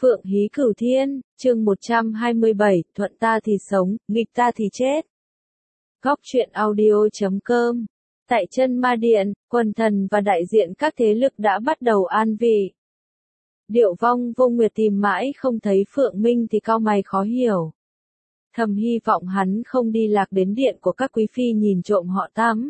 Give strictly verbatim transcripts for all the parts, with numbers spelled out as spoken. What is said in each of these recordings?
Phượng Hí Cửu Thiên, chương một trăm hai mươi bảy, thuận ta thì sống, nghịch ta thì chết. Góc truyện audio chấm com. Tại chân ma điện, quần thần và đại diện các thế lực đã bắt đầu an vị. Điệu Vong Vô Nguyệt tìm mãi không thấy Phượng Minh thì cau mày khó hiểu. Thầm hy vọng hắn không đi lạc đến điện của các quý phi nhìn trộm họ tắm.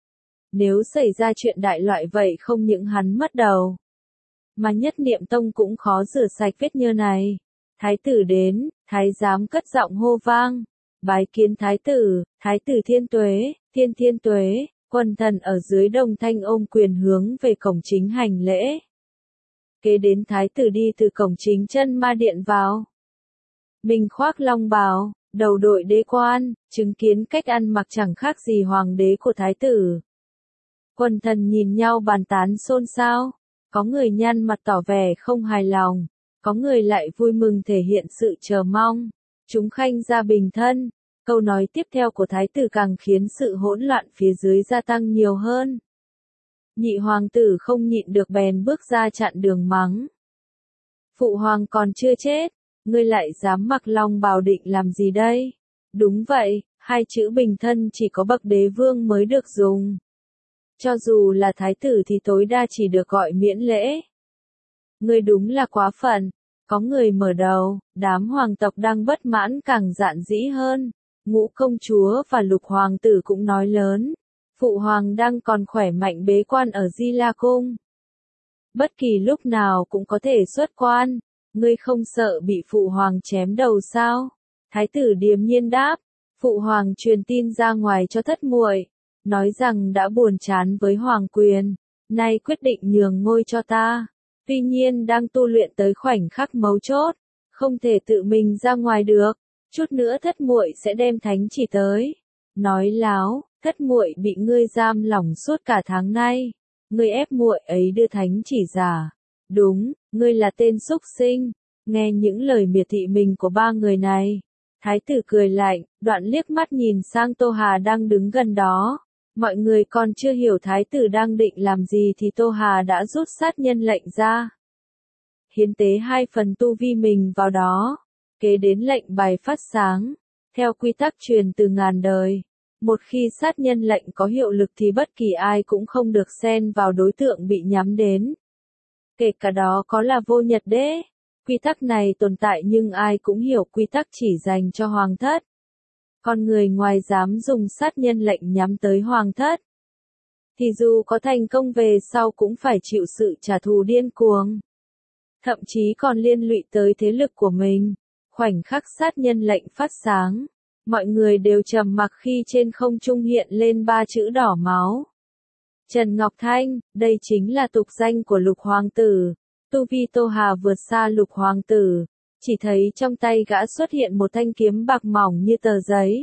Nếu xảy ra chuyện đại loại vậy không những hắn mất đầu, mà Nhất Niệm Tông cũng khó rửa sạch vết nhơ này. Thái tử đến, thái giám cất giọng hô vang. Bái kiến thái tử, thái tử thiên tuế, thiên thiên tuế. Quần thần ở dưới đồng thanh ôm quyền hướng về cổng chính hành lễ. Kế đến thái tử đi từ cổng chính chân ma điện vào. Mình khoác long bào, đầu đội đế quan, chứng kiến cách ăn mặc chẳng khác gì hoàng đế của thái tử. Quần thần nhìn nhau bàn tán xôn xao. Có người nhăn mặt tỏ vẻ không hài lòng, có người lại vui mừng thể hiện sự chờ mong. Chúng khanh ra bình thân, câu nói tiếp theo của thái tử càng khiến sự hỗn loạn phía dưới gia tăng nhiều hơn. Nhị hoàng tử không nhịn được bèn bước ra chặn đường mắng. Phụ hoàng còn chưa chết, ngươi lại dám mặc long bào định làm gì đây? Đúng vậy, hai chữ bình thân chỉ có bậc đế vương mới được dùng. Cho dù là thái tử thì tối đa chỉ được gọi miễn lễ. Ngươi đúng là quá phận. Có người mở đầu, đám hoàng tộc đang bất mãn càng dạn dĩ hơn. Ngũ công chúa và lục hoàng tử cũng nói lớn. Phụ hoàng đang còn khỏe mạnh bế quan ở Di La Cung. Bất kỳ lúc nào cũng có thể xuất quan. Ngươi không sợ bị phụ hoàng chém đầu sao? Thái tử điềm nhiên đáp. Phụ hoàng truyền tin ra ngoài cho thất muội, nói rằng đã buồn chán với hoàng quyền, nay quyết định nhường ngôi cho ta. Tuy nhiên đang tu luyện tới khoảnh khắc mấu chốt, không thể tự mình ra ngoài được, chút nữa thất muội sẽ đem thánh chỉ tới. Nói láo, thất muội bị ngươi giam lỏng suốt cả tháng nay, ngươi ép muội ấy đưa thánh chỉ giả. Đúng, ngươi là tên súc sinh. Nghe những lời miệt thị mình của ba người này, thái tử cười lạnh, đoạn liếc mắt nhìn sang Tô Hà đang đứng gần đó. Mọi người còn chưa hiểu thái tử đang định làm gì thì Tô Hà đã rút sát nhân lệnh ra. Hiến tế hai phần tu vi mình vào đó. Kế đến lệnh bài phát sáng. Theo quy tắc truyền từ ngàn đời, một khi sát nhân lệnh có hiệu lực thì bất kỳ ai cũng không được xen vào đối tượng bị nhắm đến. Kể cả đó có là Vô Nhật Đế. Quy tắc này tồn tại nhưng ai cũng hiểu quy tắc chỉ dành cho hoàng thất. Con người ngoài dám dùng sát nhân lệnh nhắm tới hoàng thất, thì dù có thành công về sau cũng phải chịu sự trả thù điên cuồng. Thậm chí còn liên lụy tới thế lực của mình. Khoảnh khắc sát nhân lệnh phát sáng, mọi người đều trầm mặc khi trên không trung hiện lên ba chữ đỏ máu. Trần Ngọc Thanh, đây chính là tục danh của lục hoàng tử. Tu vi Tô Hà vượt xa lục hoàng tử. Chỉ thấy trong tay gã xuất hiện một thanh kiếm bạc mỏng như tờ giấy.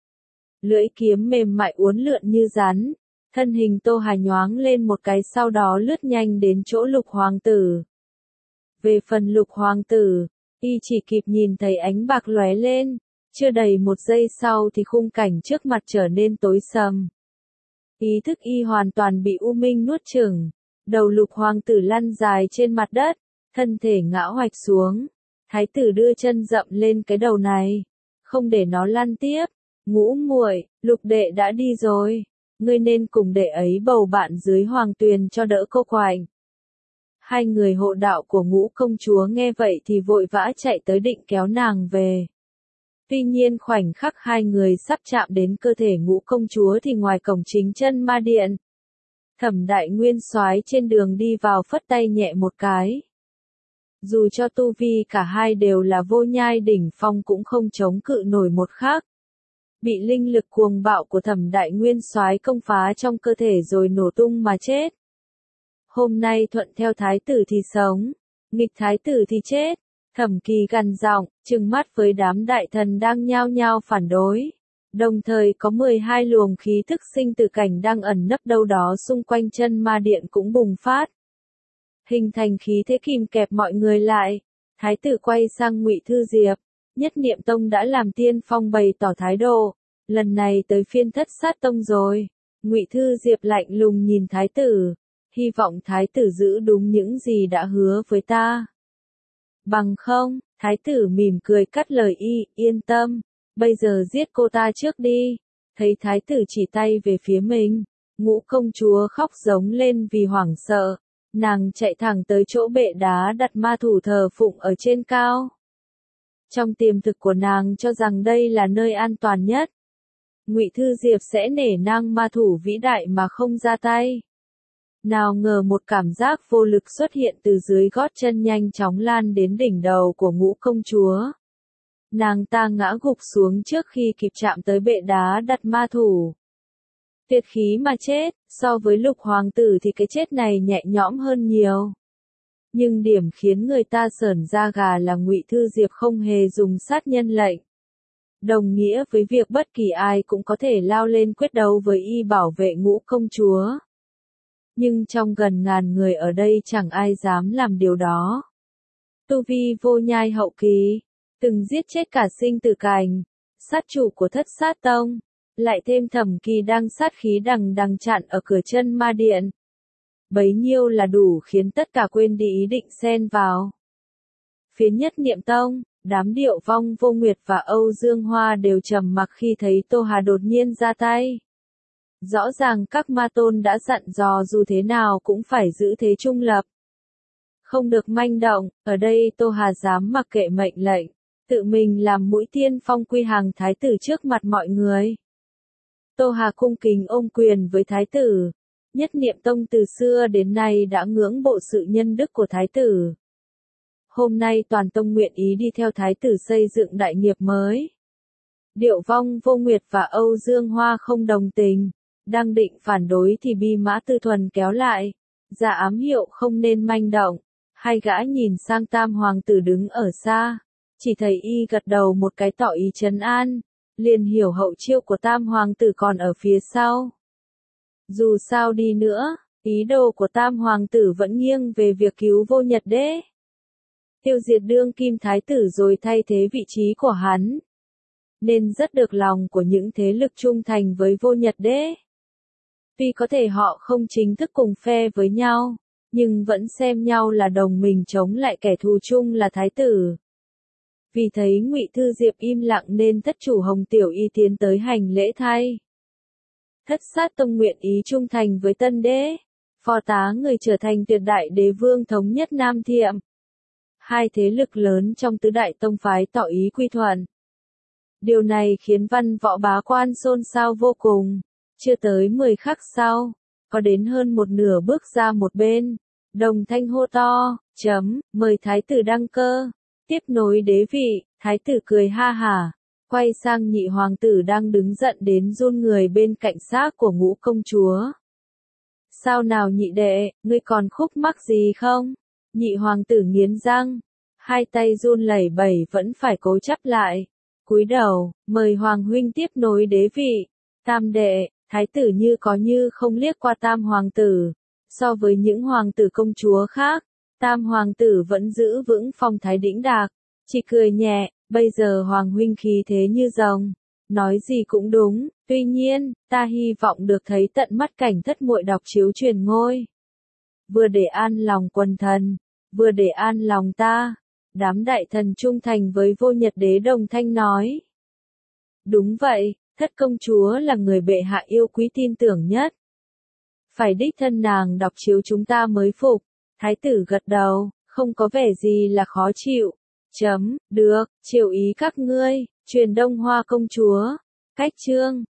Lưỡi kiếm mềm mại uốn lượn như rắn. Thân hình Tô Hà nhoáng lên một cái sau đó lướt nhanh đến chỗ lục hoàng tử. Về phần lục hoàng tử, y chỉ kịp nhìn thấy ánh bạc lóe lên. Chưa đầy một giây sau thì khung cảnh trước mặt trở nên tối sầm. Ý thức y hoàn toàn bị u minh nuốt chửng. Đầu lục hoàng tử lăn dài trên mặt đất, thân thể ngã hoạch xuống. Thái tử đưa chân dậm lên cái đầu này, không để nó lăn tiếp. Ngũ muội, lục đệ đã đi rồi, ngươi nên cùng đệ ấy bầu bạn dưới hoàng tuyền cho đỡ cô quạnh. Hai người hộ đạo của Ngũ công chúa nghe vậy thì vội vã chạy tới định kéo nàng về. Tuy nhiên khoảnh khắc hai người sắp chạm đến cơ thể Ngũ công chúa thì ngoài cổng chính chân ma điện, Thẩm Đại Nguyên Soái trên đường đi vào phất tay nhẹ một cái. Dù cho tu vi cả hai đều là vô nhai đỉnh phong cũng không chống cự nổi một khắc. Bị linh lực cuồng bạo của Thẩm Đại Nguyên Soái công phá trong cơ thể rồi nổ tung mà chết. Hôm nay thuận theo thái tử thì sống, nghịch thái tử thì chết. Thẩm Kỳ gằn giọng, trừng mắt với đám đại thần đang nhao nhao phản đối. Đồng thời có mười hai luồng khí thức sinh tử cảnh đang ẩn nấp đâu đó xung quanh chân ma điện cũng bùng phát. Hình thành khí thế kìm kẹp mọi người lại. Thái tử quay sang Ngụy Thư Diệp. Nhất Niệm Tông đã làm tiên phong bày tỏ thái độ. Lần này tới phiên Thất Sát Tông rồi. Ngụy Thư Diệp lạnh lùng nhìn thái tử. Hy vọng thái tử giữ đúng những gì đã hứa với ta. Bằng không, thái tử mỉm cười cắt lời y, yên tâm, bây giờ giết cô ta trước đi. Thấy thái tử chỉ tay về phía mình, Ngũ công chúa khóc giống lên vì hoảng sợ, nàng chạy thẳng tới chỗ bệ đá đặt ma thủ thờ phụng ở trên cao. Trong tiềm thực của nàng cho rằng đây là nơi an toàn nhất. Ngụy Thư Diệp sẽ nể nang ma thủ vĩ đại mà không ra tay. Nào ngờ một cảm giác vô lực xuất hiện từ dưới gót chân nhanh chóng lan đến đỉnh đầu của Ngũ công chúa. Nàng ta ngã gục xuống trước khi kịp chạm tới bệ đá đặt ma thủ. Tuyệt khí mà chết, so với Lục hoàng tử thì cái chết này nhẹ nhõm hơn nhiều. Nhưng điểm khiến người ta sởn da gà là Ngụy Thư Diệp không hề dùng sát nhân lệnh. Đồng nghĩa với việc bất kỳ ai cũng có thể lao lên quyết đấu với y bảo vệ Ngũ công chúa. Nhưng trong gần ngàn người ở đây chẳng ai dám làm điều đó. Tu vi vô nhai hậu kỳ, từng giết chết cả Sinh Tử Cảnh, sát chủ của Thất Sát Tông, lại thêm Thẩm Kỳ đang sát khí đằng đằng chặn ở cửa chân ma điện. Bấy nhiêu là đủ khiến tất cả quên đi ý định xen vào. Phía Nhất Niệm Tông, đám Điệu Vong Vô Nguyệt và Âu Dương Hoa đều trầm mặc khi thấy Tô Hà đột nhiên ra tay. Rõ ràng các ma tôn đã dặn dò dù thế nào cũng phải giữ thế trung lập. Không được manh động, ở đây Tô Hà dám mặc kệ mệnh lệnh, tự mình làm mũi tiên phong quy hàng thái tử trước mặt mọi người. Tô Hà cung kính ôm quyền với thái tử. Nhất Niệm Tông từ xưa đến nay đã ngưỡng mộ sự nhân đức của thái tử. Hôm nay toàn tông nguyện ý đi theo thái tử xây dựng đại nghiệp mới. Điệu Vong Vô Nguyệt và Âu Dương Hoa không đồng tình, đang định phản đối thì Bi Mã Tư Thuần kéo lại, ra ám hiệu không nên manh động. Hai gã nhìn sang Tam hoàng tử đứng ở xa, chỉ thấy y gật đầu một cái tỏ ý trấn an, liền hiểu hậu chiêu của Tam hoàng tử còn ở phía sau. Dù sao đi nữa, ý đồ của Tam hoàng tử vẫn nghiêng về việc cứu Vô Nhật Đế, tiêu diệt đương kim thái tử rồi thay thế vị trí của hắn, nên rất được lòng của những thế lực trung thành với Vô Nhật Đế. Tuy có thể họ không chính thức cùng phe với nhau, nhưng vẫn xem nhau là đồng minh chống lại kẻ thù chung là thái tử. Vì thấy Ngụy Thư Diệp im lặng nên thất chủ Hồng Tiểu Y tiến tới hành lễ thay. Thất Sát Tông nguyện ý trung thành với Tân Đế, phò tá người trở thành tuyệt đại đế vương thống nhất Nam Thiệm. Hai thế lực lớn trong tứ đại tông phái tỏ ý quy thuận. Điều này khiến văn võ bá quan xôn xao vô cùng. Chưa tới mười khắc sau, có đến hơn một nửa bước ra một bên, đồng thanh hô to, chấm, mời thái tử đăng cơ, tiếp nối đế vị. Thái tử cười ha hả, quay sang Nhị hoàng tử đang đứng giận đến run người bên cạnh xác của Ngũ công chúa. Sao nào nhị đệ, ngươi còn khúc mắc gì không? Nhị hoàng tử nghiến răng, hai tay run lẩy bẩy vẫn phải cố chấp lại, cúi đầu, mời hoàng huynh tiếp nối đế vị. Tam đệ, thái tử như có như không liếc qua Tam hoàng tử. So với những hoàng tử công chúa khác, Tam hoàng tử vẫn giữ vững phong thái đĩnh đạc, chỉ cười nhẹ, bây giờ hoàng huynh khí thế như rồng, nói gì cũng đúng, tuy nhiên, ta hy vọng được thấy tận mắt cảnh thất muội đọc chiếu truyền ngôi. Vừa để an lòng quần thần, vừa để an lòng ta. Đám đại thần trung thành với Vô Nhật Đế đồng thanh nói. Đúng vậy, thất công chúa là người bệ hạ yêu quý tin tưởng nhất. Phải đích thân nàng đọc chiếu chúng ta mới phục. Thái tử gật đầu, không có vẻ gì là khó chịu. Chấm, được, chiều ý các ngươi, truyền Đông Hoa công chúa. Cách chương